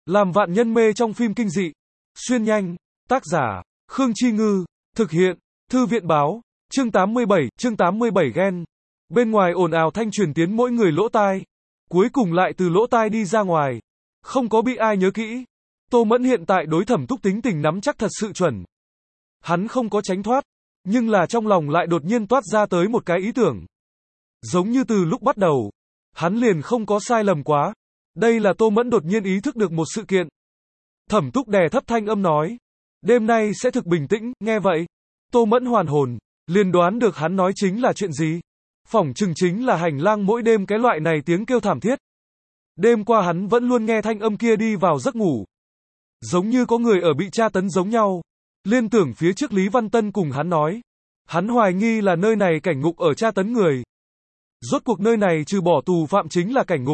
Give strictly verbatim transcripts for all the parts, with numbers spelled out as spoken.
Làm vạn nhân mê trong phim kinh dị. Xuyên nhanh. Tác giả, Khương Chi Ngư. Thực hiện, Thư viện báo. Chương tám mươi bảy, chương tám mươi bảy ghen. Bên ngoài ồn ào thanh truyền tiến mỗi người lỗ tai. Cuối cùng lại từ lỗ tai đi ra ngoài. Không có bị ai nhớ kỹ. Tô Mẫn hiện tại đối Thẩm Túc tính tình nắm chắc thật sự chuẩn. Hắn không có tránh thoát, nhưng là trong lòng lại đột nhiên toát ra tới một cái ý tưởng. Giống như từ lúc bắt đầu, hắn liền không có sai lầm quá. Đây là Tô Mẫn đột nhiên ý thức được một sự kiện. Thẩm Túc đè thấp thanh âm nói, đêm nay sẽ thực bình tĩnh. Nghe vậy, Tô Mẫn hoàn hồn, liền đoán được hắn nói chính là chuyện gì. Phỏng chừng chính là hành lang mỗi đêm cái loại này tiếng kêu thảm thiết. Đêm qua hắn vẫn luôn nghe thanh âm kia đi vào giấc ngủ. Giống như có người ở bị tra tấn giống nhau. Liên tưởng phía trước Lý Văn Tân cùng hắn nói. Hắn hoài nghi là nơi này cảnh ngục ở tra tấn người. Rốt cuộc nơi này trừ bỏ tù phạm chính là cảnh ngục.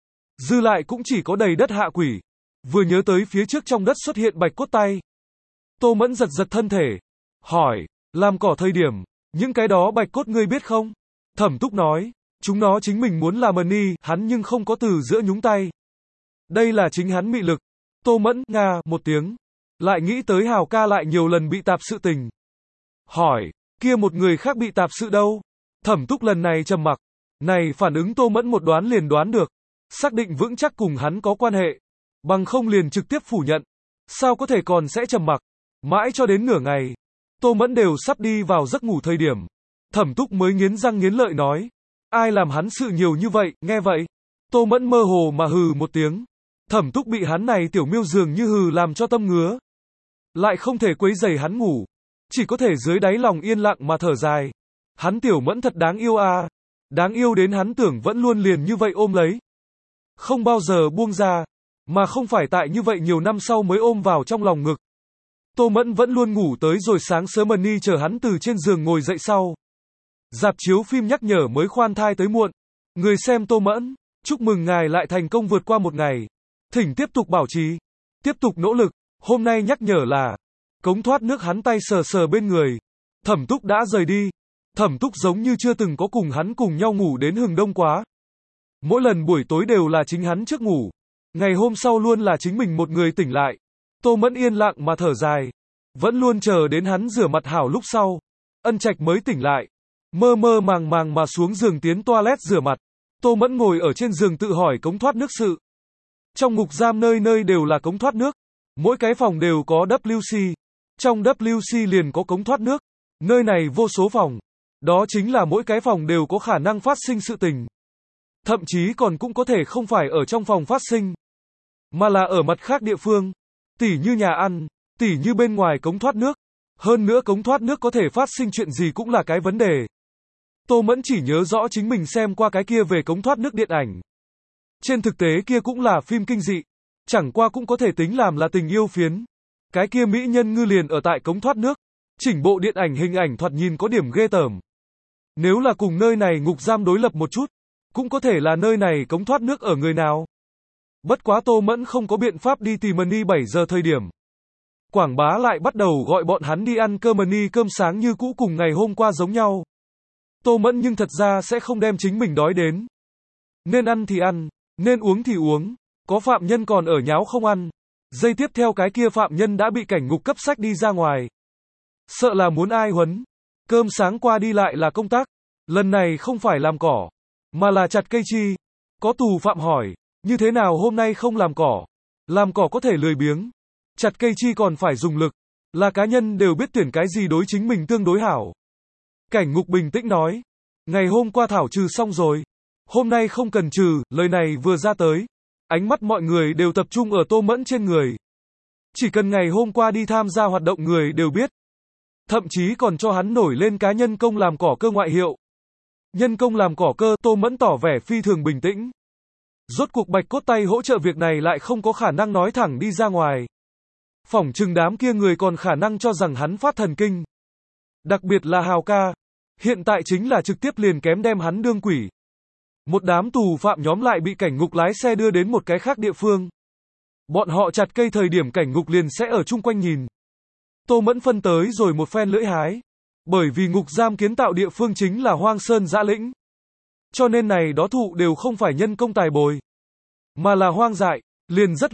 Dư lại cũng chỉ có đầy đất hạ quỷ. Vừa nhớ tới phía trước trong đất xuất hiện bạch cốt tay. Tô Mẫn giật giật thân thể. Hỏi, làm cỏ thời điểm, những cái đó bạch cốt ngươi biết không? Thẩm Túc nói, chúng nó chính mình muốn làm ẩn ni, hắn nhưng không có từ giữa nhúng tay. Đây là chính hắn mị lực. Tô Mẫn, nga, một tiếng. Lại nghĩ tới Hào ca lại nhiều lần bị tạp sự tình. Hỏi, kia một người khác bị tạp sự đâu? Thẩm Túc lần này trầm mặc. Này phản ứng Tô Mẫn một đoán liền đoán được. Xác định vững chắc cùng hắn có quan hệ. Bằng không liền trực tiếp phủ nhận. Sao có thể còn sẽ trầm mặc? Mãi cho đến nửa ngày. Tô Mẫn đều sắp đi vào giấc ngủ thời điểm. Thẩm Túc mới nghiến răng nghiến lợi nói. Ai làm hắn sự nhiều như vậy? Nghe vậy. Tô Mẫn mơ hồ mà hừ một tiếng. Thẩm Túc bị hắn này tiểu miêu dường như hừ làm cho tâm ngứa. Lại không thể quấy rầy hắn ngủ. Chỉ có thể dưới đáy lòng yên lặng mà thở dài. Hắn tiểu Mẫn thật đáng yêu à. Đáng yêu đến hắn tưởng vẫn luôn liền như vậy ôm lấy. Không bao giờ buông ra. Mà không phải tại như vậy nhiều năm sau mới ôm vào trong lòng ngực. Tô Mẫn vẫn luôn ngủ tới rồi sáng sớm Mani chờ hắn từ trên giường ngồi dậy sau. Rạp chiếu phim nhắc nhở mới khoan thai tới muộn. Người xem Tô Mẫn, chúc mừng ngài lại thành công vượt qua một ngày. Thỉnh tiếp tục bảo trì, tiếp tục nỗ lực. Hôm nay nhắc nhở là, cống thoát nước hắn tay sờ sờ bên người. Thẩm Túc đã rời đi. Thẩm Túc giống như chưa từng có cùng hắn cùng nhau ngủ đến hừng đông quá. Mỗi lần buổi tối đều là chính hắn trước ngủ. Ngày hôm sau luôn là chính mình một người tỉnh lại. Tô Mẫn yên lặng mà thở dài. Vẫn luôn chờ đến hắn rửa mặt hảo lúc sau. Ân Trạch mới tỉnh lại. Mơ mơ màng màng mà xuống giường tiến toilet rửa mặt. Tô Mẫn ngồi ở trên giường tự hỏi cống thoát nước sự. Trong ngục giam nơi nơi đều là cống thoát nước. Mỗi cái phòng đều có W C. Trong W C liền có cống thoát nước. Nơi này vô số phòng. Đó chính là mỗi cái phòng đều có khả năng phát sinh sự tình. Thậm chí còn cũng có thể không phải ở trong phòng phát sinh. Mà là ở mặt khác địa phương. Tỉ như nhà ăn. Tỉ như bên ngoài cống thoát nước. Hơn nữa cống thoát nước có thể phát sinh chuyện gì cũng là cái vấn đề. Tô Mẫn chỉ nhớ rõ chính mình xem qua cái kia về cống thoát nước điện ảnh. Trên thực tế kia cũng là phim kinh dị. Chẳng qua cũng có thể tính làm là tình yêu phiến. Cái kia mỹ nhân ngư liền ở tại cống thoát nước. Chỉnh bộ điện ảnh hình ảnh thoạt nhìn có điểm ghê tởm. Nếu là cùng nơi này ngục giam đối lập một chút, cũng có thể là nơi này cống thoát nước ở người nào. Bất quá Tô Mẫn không có biện pháp đi tìm Mani bảy giờ thời điểm. Quảng Bá lại bắt đầu gọi bọn hắn đi ăn cơm Mani cơm sáng như cũ cùng ngày hôm qua giống nhau. Tô Mẫn nhưng thật ra sẽ không đem chính mình đói đến. Nên ăn thì ăn, nên uống thì uống. Có phạm nhân còn ở nháo không ăn. Giây tiếp theo cái kia phạm nhân đã bị cảnh ngục cấp sách đi ra ngoài. Sợ là muốn ai huấn. Cơm sáng qua đi lại là công tác. Lần này không phải làm cỏ, mà là chặt cây chi. Có tù phạm hỏi, như thế nào hôm nay không làm cỏ? Làm cỏ có thể lười biếng. Chặt cây chi còn phải dùng lực. Là cá nhân đều biết tuyển cái gì đối chính mình tương đối hảo. Cảnh ngục bình tĩnh nói. Ngày hôm qua thảo trừ xong rồi. Hôm nay không cần trừ, lời này vừa ra tới. Ánh mắt mọi người đều tập trung ở Tô Mẫn trên người. Chỉ cần ngày hôm qua đi tham gia hoạt động người đều biết. Thậm chí còn cho hắn nổi lên cá nhân công làm cỏ cơ ngoại hiệu. Nhân công làm cỏ cơ, Tô Mẫn tỏ vẻ phi thường bình tĩnh. Rốt cuộc bạch cốt tay hỗ trợ việc này lại không có khả năng nói thẳng đi ra ngoài. Phỏng chừng đám kia người còn khả năng cho rằng hắn phát thần kinh. Đặc biệt là Hào ca. Hiện tại chính là trực tiếp liền kém đem hắn đương quỷ. Một đám tù phạm nhóm lại bị cảnh ngục lái xe đưa đến một cái khác địa phương. Bọn họ chặt cây thời điểm cảnh ngục liền sẽ ở chung quanh nhìn. Tô Mẫn phân tới rồi một phen lưỡi hái. Bởi vì ngục giam kiến tạo địa phương chính là hoang sơn dã lĩnh. Cho nên này đó thụ đều không phải nhân công tài bồi. Mà là hoang dại, liền rất loạn.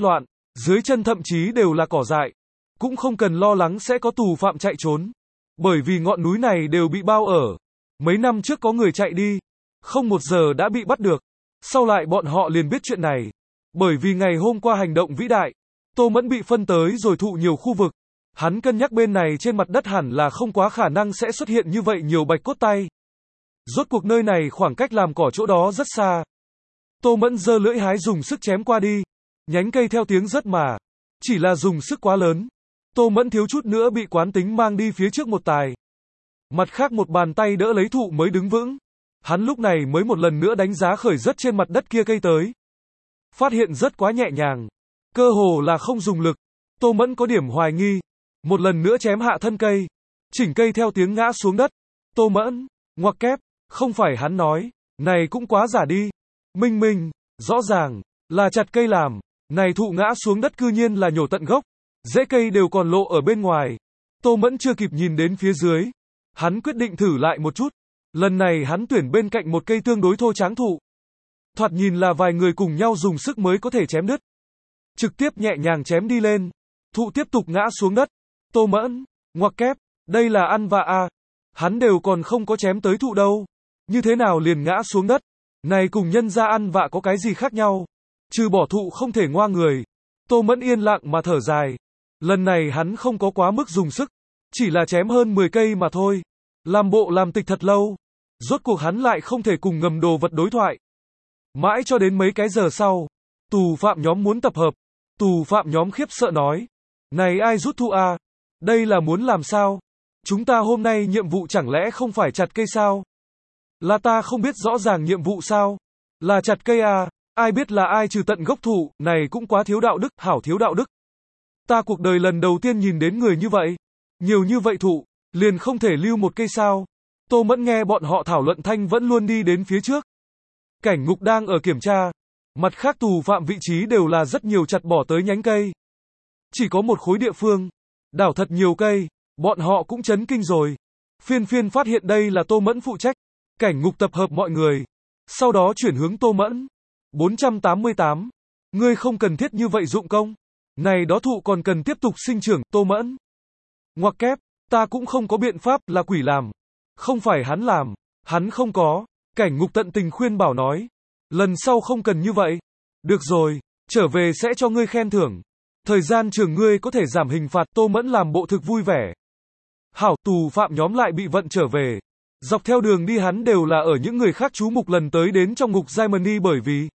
Dưới chân thậm chí đều là cỏ dại. Cũng không cần lo lắng sẽ có tù phạm chạy trốn. Bởi vì ngọn núi này đều bị bao ở. Mấy năm trước có người chạy đi. Không một giờ đã bị bắt được. Sau lại bọn họ liền biết chuyện này. Bởi vì ngày hôm qua hành động vĩ đại, Tô Mẫn bị phân tới rồi thụ nhiều khu vực. Hắn cân nhắc bên này trên mặt đất hẳn là không quá khả năng sẽ xuất hiện như vậy nhiều bạch cốt tay. Rốt cuộc nơi này khoảng cách làm cỏ chỗ đó rất xa. Tô Mẫn giơ lưỡi hái dùng sức chém qua đi. Nhánh cây theo tiếng rớt mà. Chỉ là dùng sức quá lớn. Tô Mẫn thiếu chút nữa bị quán tính mang đi phía trước một tài. Mặt khác một bàn tay đỡ lấy thụ mới đứng vững. Hắn lúc này mới một lần nữa đánh giá khởi rớt trên mặt đất kia cây tới. Phát hiện rất quá nhẹ nhàng. Cơ hồ là không dùng lực. Tô Mẫn có điểm hoài nghi. Một lần nữa chém hạ thân cây. Chỉnh cây theo tiếng ngã xuống đất. Tô Mẫn, ngoặc kép, không phải hắn nói. Này cũng quá giả đi. Minh minh, rõ ràng, là chặt cây làm. Này thụ ngã xuống đất cư nhiên là nhổ tận gốc. Rễ cây đều còn lộ ở bên ngoài. Tô Mẫn chưa kịp nhìn đến phía dưới. Hắn quyết định thử lại một chút. Lần này hắn tuyển bên cạnh một cây tương đối thô tráng thụ. Thoạt nhìn là vài người cùng nhau dùng sức mới có thể chém đứt. Trực tiếp nhẹ nhàng chém đi lên. Thụ tiếp tục ngã xuống đất. Tô Mẫn, ngoặc kép, đây là ăn vạ à. Hắn đều còn không có chém tới thụ đâu. Như thế nào liền ngã xuống đất. Này cùng nhân ra ăn vạ có cái gì khác nhau. Trừ bỏ thụ không thể ngoa người. Tô Mẫn yên lặng mà thở dài. Lần này hắn không có quá mức dùng sức. Chỉ là chém hơn mười cây mà thôi. Làm bộ làm tịch thật lâu. Rốt cuộc hắn lại không thể cùng ngầm đồ vật đối thoại. Mãi cho đến mấy cái giờ sau. Tù phạm nhóm muốn tập hợp. Tù phạm nhóm khiếp sợ nói. Này ai rút thụ à? Đây là muốn làm sao? Chúng ta hôm nay nhiệm vụ chẳng lẽ không phải chặt cây sao? Là ta không biết rõ ràng nhiệm vụ sao? Là chặt cây à? Ai biết là ai trừ tận gốc thụ, này cũng quá thiếu đạo đức, hảo thiếu đạo đức. Ta cuộc đời lần đầu tiên nhìn đến người như vậy. Nhiều như vậy thụ, liền không thể lưu một cây sao? Tô Mẫn nghe bọn họ thảo luận thanh vẫn luôn đi đến phía trước. Cảnh ngục đang ở kiểm tra. Mặt khác tù phạm vị trí đều là rất nhiều chặt bỏ tới nhánh cây. Chỉ có một khối địa phương. Đảo thật nhiều cây. Bọn họ cũng chấn kinh rồi. Phiên phiên phát hiện đây là Tô Mẫn phụ trách. Cảnh ngục tập hợp mọi người. Sau đó chuyển hướng Tô Mẫn. bốn trăm tám mươi tám. Ngươi không cần thiết như vậy dụng công. Này đó thụ còn cần tiếp tục sinh trưởng, Tô Mẫn. Ngoặc kép, ta cũng không có biện pháp, là quỷ làm. Không phải hắn làm. Hắn không có. Cảnh ngục tận tình khuyên bảo nói. Lần sau không cần như vậy. Được rồi, trở về sẽ cho ngươi khen thưởng. Thời gian trường ngươi có thể giảm hình phạt. Tô Mẫn làm bộ thực vui vẻ. Hảo, tù phạm nhóm lại bị vận trở về. Dọc theo đường đi hắn đều là ở những người khác chú mục lần tới đến trong ngục Germany bởi vì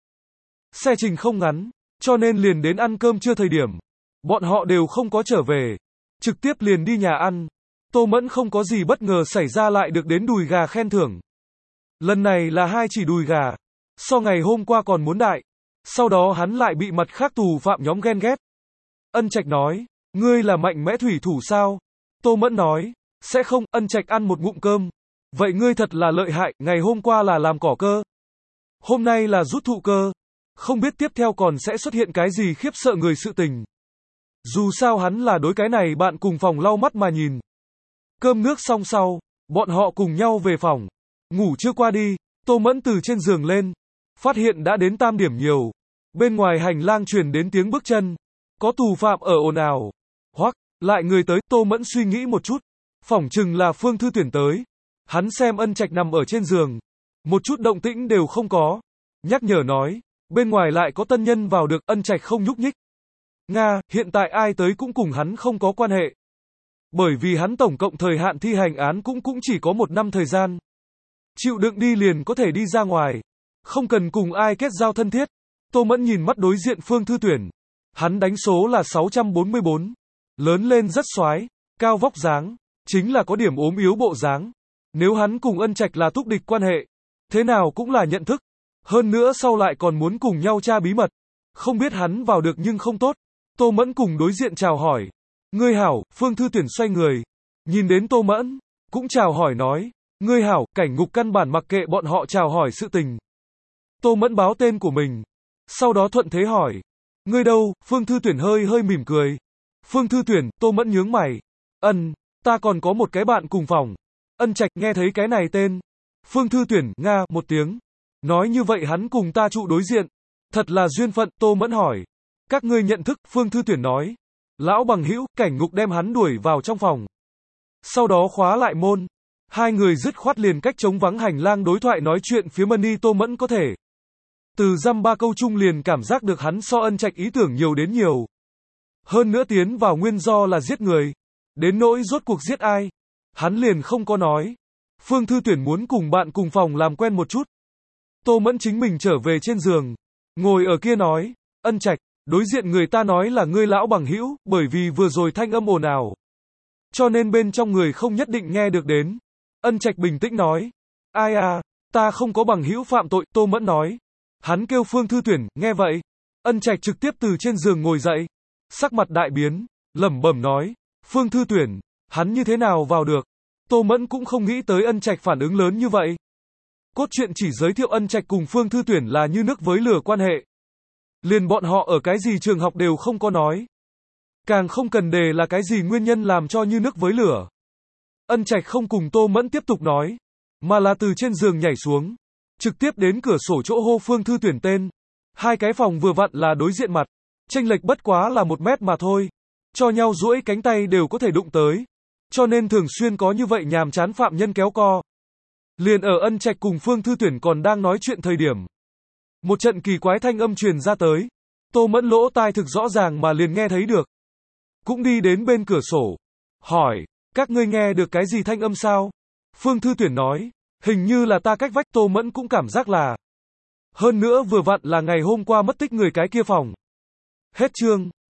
xe trình không ngắn, cho nên liền đến ăn cơm trưa thời điểm. Bọn họ đều không có trở về. Trực tiếp liền đi nhà ăn. Tô Mẫn không có gì bất ngờ xảy ra lại được đến đùi gà khen thưởng. Lần này là hai chỉ đùi gà. So ngày hôm qua còn muốn đại. Sau đó hắn lại bị mặt khác tù phạm nhóm ghen ghét. Ân Trạch nói, ngươi là mạnh mẽ thủy thủ sao? Tô Mẫn nói, sẽ không. Ân Trạch ăn một ngụm cơm. Vậy ngươi thật là lợi hại, ngày hôm qua là làm cỏ cơ. Hôm nay là rút thụ cơ. Không biết tiếp theo còn sẽ xuất hiện cái gì khiếp sợ người sự tình. Dù sao hắn là đối cái này bạn cùng phòng lau mắt mà nhìn. Cơm nước xong sau, bọn họ cùng nhau về phòng. Ngủ chưa qua đi, Tô Mẫn từ trên giường lên. Phát hiện đã đến tam điểm nhiều. Bên ngoài hành lang truyền đến tiếng bước chân. Có tù phạm ở ồn ào. Hoắc, lại người tới. Tô Mẫn suy nghĩ một chút. Phỏng chừng là Phương Thư Tuyển tới. Hắn xem Ân Trạch nằm ở trên giường. Một chút động tĩnh đều không có. Nhắc nhở nói. Bên ngoài lại có tân nhân vào được. Ân Trạch không nhúc nhích. Nga, hiện tại ai tới cũng cùng hắn không có quan hệ. Bởi vì hắn tổng cộng thời hạn thi hành án cũng cũng chỉ có một năm thời gian. Chịu đựng đi liền có thể đi ra ngoài. Không cần cùng ai kết giao thân thiết. Tô Mẫn nhìn mắt đối diện Phương Thư Tuyển. Hắn đánh số là sáu trăm bốn mươi bốn. Lớn lên rất xoái. Cao vóc dáng. Chính là có điểm ốm yếu bộ dáng. Nếu hắn cùng Ân Trạch là thúc địch quan hệ. Thế nào cũng là nhận thức. Hơn nữa sau lại còn muốn cùng nhau tra bí mật. Không biết hắn vào được nhưng không tốt. Tô Mẫn cùng đối diện chào hỏi. Ngươi hảo. Phương Thư Tuyển xoay người. Nhìn đến Tô Mẫn. Cũng chào hỏi nói. Ngươi hảo. Cảnh ngục căn bản mặc kệ bọn họ chào hỏi sự tình. Tô Mẫn báo tên của mình. Sau đó thuận thế hỏi. Ngươi đâu? Phương Thư Tuyển hơi hơi mỉm cười. Phương Thư Tuyển. Tô Mẫn nhướng mày. Ân, ta còn có một cái bạn cùng phòng. Ân Trạch nghe thấy cái này tên. Phương Thư Tuyển. Nga một tiếng. Nói như vậy hắn cùng ta trụ đối diện. Thật là duyên phận. Tô Mẫn hỏi. các ngươi nhận thức, Phương Thư Tuyển nói. Lão bằng hữu, Cảnh Ngục đem hắn đuổi vào trong phòng. Sau đó khóa lại môn. Hai người dứt khoát liền cách trống vắng hành lang đối thoại nói chuyện phía Mani Tô Mẫn có thể. Từ dăm ba câu chung liền cảm giác được hắn so Ân Trạch ý tưởng nhiều đến nhiều. Hơn nữa tiến vào nguyên do là giết người. Đến nỗi rốt cuộc giết ai. Hắn liền không có nói. Phương Thư Tuyển muốn cùng bạn cùng phòng làm quen một chút. Tô Mẫn chính mình trở về trên giường. Ngồi ở kia nói. Ân Trạch, đối diện người ta nói là ngươi lão bằng hữu, bởi vì vừa rồi thanh âm ồn ào. Cho nên bên trong người không nhất định nghe được đến. Ân Trạch bình tĩnh nói. Ai à, ta không có bằng hữu phạm tội, Tô Mẫn nói. Hắn kêu Phương Thư Tuyển, nghe vậy. Ân Trạch trực tiếp từ trên giường ngồi dậy. Sắc mặt đại biến, lẩm bẩm nói. Phương Thư Tuyển, hắn như thế nào vào được? Tô Mẫn cũng không nghĩ tới Ân Trạch phản ứng lớn như vậy. Cốt truyện chỉ giới thiệu Ân Trạch cùng Phương Thư Tuyển là như nước với lửa quan hệ. Liền bọn họ ở cái gì trường học đều không có nói. Càng không cần đề là cái gì nguyên nhân làm cho như nước với lửa. Ân Trạch không cùng Tô Mẫn tiếp tục nói, mà là từ trên giường nhảy xuống, trực tiếp đến cửa sổ chỗ hô Phương Thư Tuyển tên. Hai cái phòng vừa vặn là đối diện mặt, chênh lệch bất quá là một mét mà thôi, cho nhau duỗi cánh tay đều có thể đụng tới, cho nên thường xuyên có như vậy nhàm chán phạm nhân kéo co. Liền ở Ân Trạch cùng Phương Thư Tuyển còn đang nói chuyện thời điểm, một trận kỳ quái thanh âm truyền ra tới. Tô Mẫn lỗ tai thực rõ ràng mà liền nghe thấy được. Cũng đi đến bên cửa sổ, hỏi, các ngươi nghe được cái gì thanh âm sao? Phương Thư Tuyển nói, hình như là ta cách vách. Tô Mẫn cũng cảm giác là. Hơn nữa vừa vặn là ngày hôm qua mất tích người cái kia phòng. Hết chương.